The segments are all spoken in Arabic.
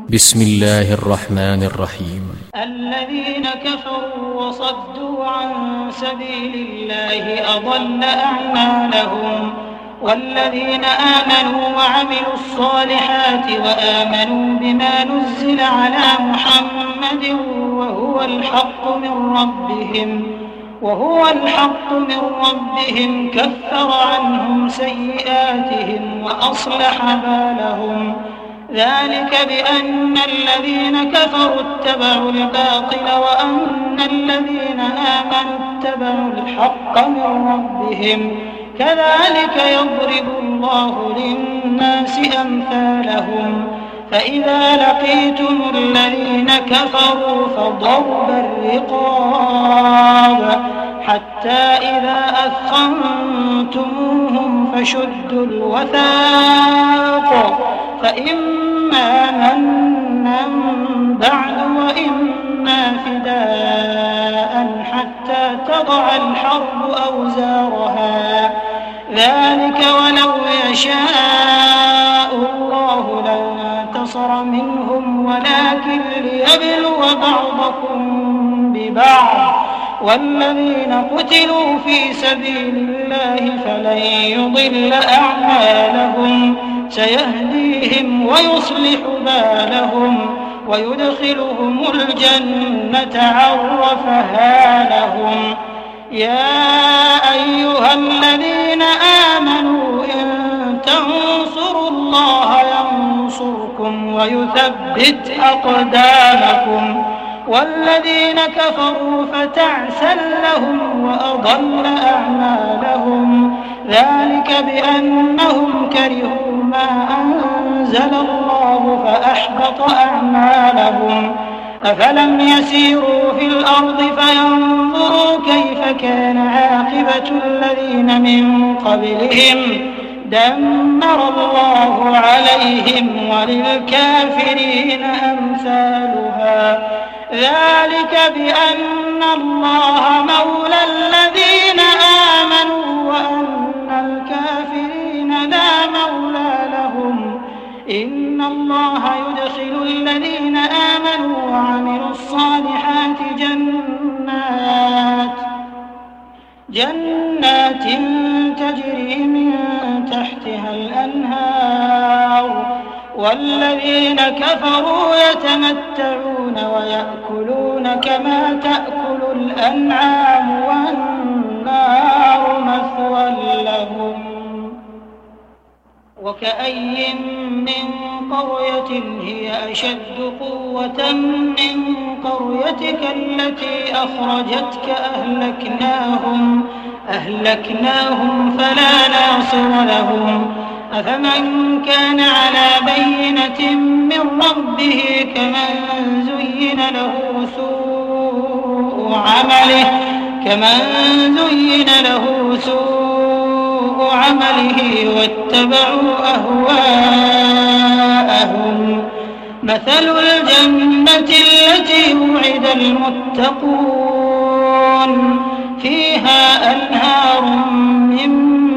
بسم الله الرحمن الرحيم. الذين كفروا وصدوا عن سبيل الله أضل أعمالهم، والذين آمنوا وعملوا الصالحات وآمنوا بما نزل على محمد وهو الحق من ربهم كفر عنهم سيئاتهم وأصلح بالهم. ذلك بأن الذين كفروا اتبعوا الباطل وأن الذين آمنوا اتبعوا الحق من ربهم. كذلك يضرب الله للناس أمثالهم. فإذا لقيتم الذين كفروا فضرب الرقاب حتى إذا أثخنتموهم فشدوا الوثاق، فإما منا بعد وإما فداء حتى تضع الحرب أوزارها. ذلك ولو يشاء الله لانتصر منهم ولكن ليبلو بعضكم ببعض. والذين قتلوا في سبيل الله فلن يضل أعمالهم سيهديهم ويصلح بالهم ويدخلهم الجنة عرفها لهم. يا أيها الذين آمنوا إن تنصروا الله ينصركم ويثبت أقدامكم. والذين كفروا فتعسا لهم وأضل أعمالهم. ذلك بأنهم كرهوا ما أنزل الله فأحبط أعمالهم. أفلم يسيروا في الأرض فينظروا كيف كان عاقبة الذين من قبلهم دمر الله عليهم وللكافرين أمثالها. ذلك بأن الله مولى الذين آمنوا وأن الكافرين لا مولى لهم. إن الله يدخل الذين آمنوا وعملوا الصالحات جنات تجري من تحتها الأنهار. والذين كفروا يتمتعون ويأكلون كما تأكل الأنعام والنار مثوى لهم. وكأي من قرية هي أشد قوة من قريتك التي أخرجتك أهلكناهم فلا ناصر لهم. أفمن كان على بينة من ربه كمن زين له سوء عمله واتبعوا أهواءهم. مثل الجنة التي وعد المتقون فيها أنهار من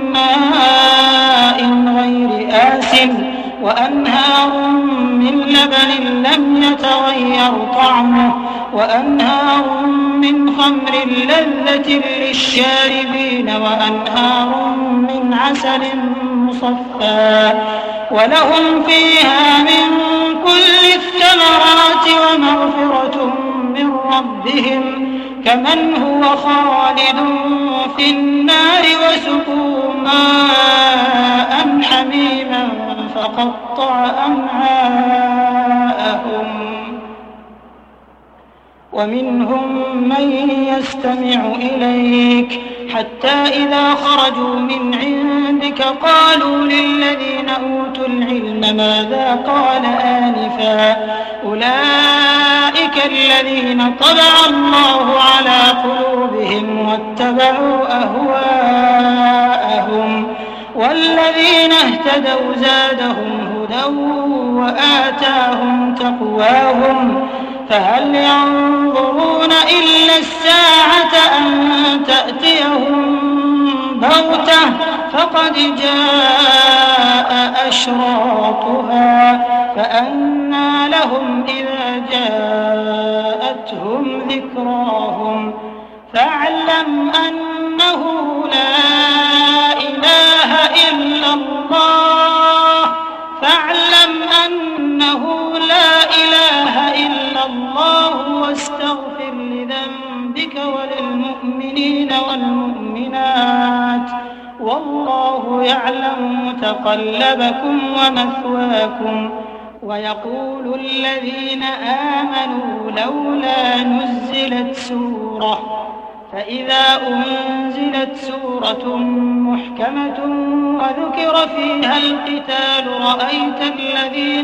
ماء غير آسن وأنهار من لبن لم يتغير طعمه وأنهار من خمر لذة للشاربين وأنهار من عسل مصفى ولهم فيها من كل الثمرات ومغفرة من ربهم كمن هو خالد في النار وسقوا ماء حميما فقطع أمعاءهم. ومنهم من يستمع إليك حتى إذا خرجوا من عندك قالوا للذين أوتوا العلم ماذا قال آنفا أولئك الذين طبع الله على قلوبهم واتبعوا أهواءهم. والذين اهتدوا زادهم هدى وآتاهم تقواهم. فهل ينظرون إلا الساعة أن تأتيهم بغتة فقد جاء أشراطها فأنى لهم إذا جاءتهم ذكراهم فاعلم أنه لا إله إلا الله واستغفر لذنبك وللمؤمنين والمؤمنات والله يعلم متقلبكم ومثواكم. ويقول الذين آمنوا لولا نزلت سورة فإذا أنزلت سورة محكمة وذكر فيها القتال رأيت الذين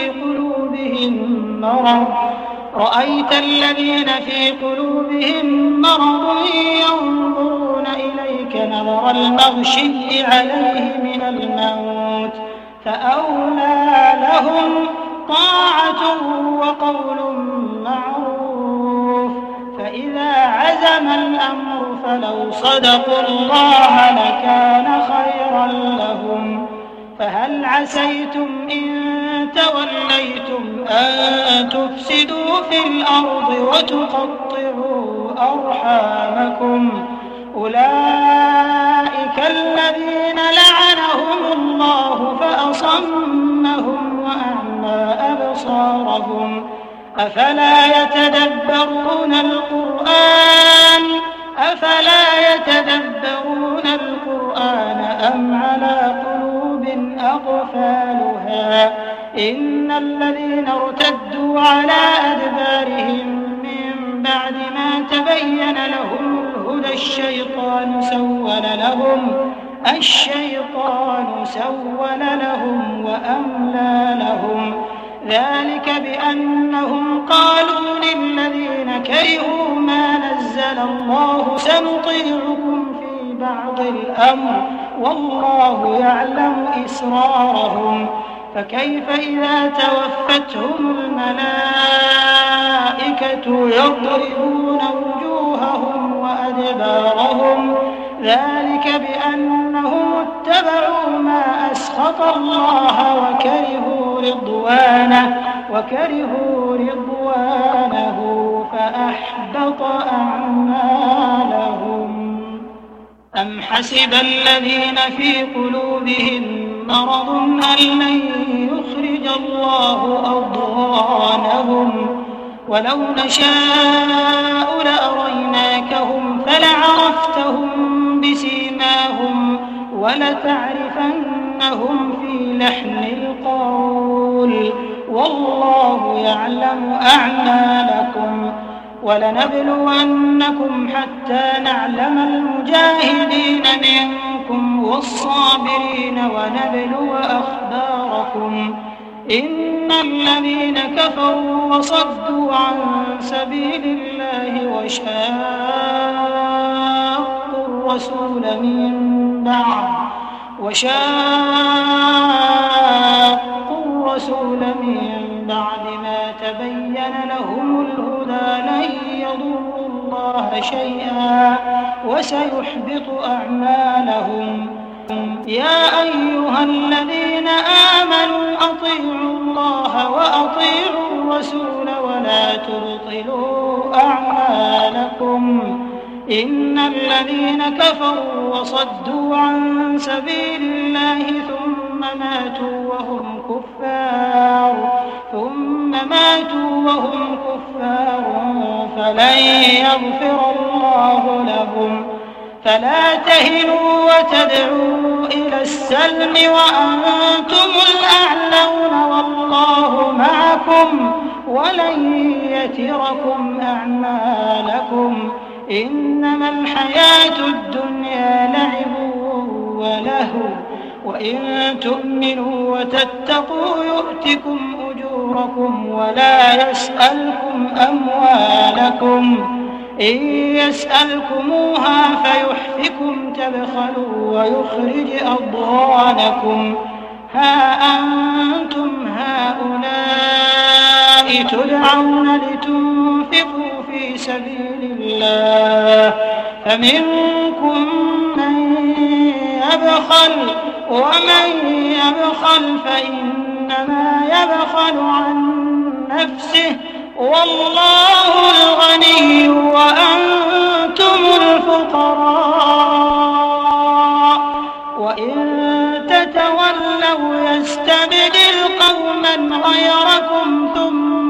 في قلوبهم مرض ينظرون إليك نظر المغشي عليه من الموت فأولى لهم طاعة وقول معروف. فإذا عزم الأمر فلو صدقوا الله لكان خيرا لهم. فهل عسيتم إن توليتم أن تفسدوا في الأرض وتقطعوا أرحامكم أولئك الذين لعنهم الله فأصمهم وأعمى أبصارهم أفلا يتدبرون القرآن أم على قلوب أقفالها. إن الذين ارتدوا على أدبارهم من بعد ما تبين لهم الهدى الشيطان سول لهم وأملى لهم ذلك بأنهم قالوا للذين كرهوا ما نزل الله سنطيعكم في بعض الأمر والله يعلم إسرارهم. فكيف إذا توفتهم الملائكة يضربون وجوههم وأدبارهم ذلك بأنهم اتبعوا ما أسخط الله وكرهوا رضوانه فأحبط أعمالهم. أم حسب الذين في قلوبهم مرض أن لن يخرج الله أضغانهم ولو نشاء لأريناكهم فلعرفتهم بسيماهم ولتعرفنهم في لحن القول والله يعلم أعمالكم. ولنبلونكم حتى نعلم المجاهدين منكم والصابرين ونبلو أخباركم. إن الذين كفروا وصدوا عن سبيل الله وشاقوا الرسول من بعد ما تبين لهم الهدى لن يضروا الله شيئا وسيحبط أعمالهم. يا أيها الذين آمنوا أطيعوا الله وأطيعوا الرسول ولا تبطلوا أعمالكم. إن الذين كفروا وصدوا عن سبيل الله ثم ماتوا وهم كفار فلن يغفر الله لهم. فلا تهنوا وتدعوا إلى السلم وأنتم الأعلون والله معكم ولن يتركم أعمالكم. إنما الحياة الدنيا لعب ولهو وإن تؤمنوا وتتقوا يؤتكم أجوركم ولا يسألكم أموالكم. إن يسألكموها فيحفكم تبخلوا ويخرج أضغانكم. ها أنتم هؤلاء تدعون لتنفقوا في سبيل الله فمنكم من ومن يبخل فإنما يبخل عن نفسه والله الغني وأنتم الفقراء وإن تتولوا يستبدل قوما غيركم ثم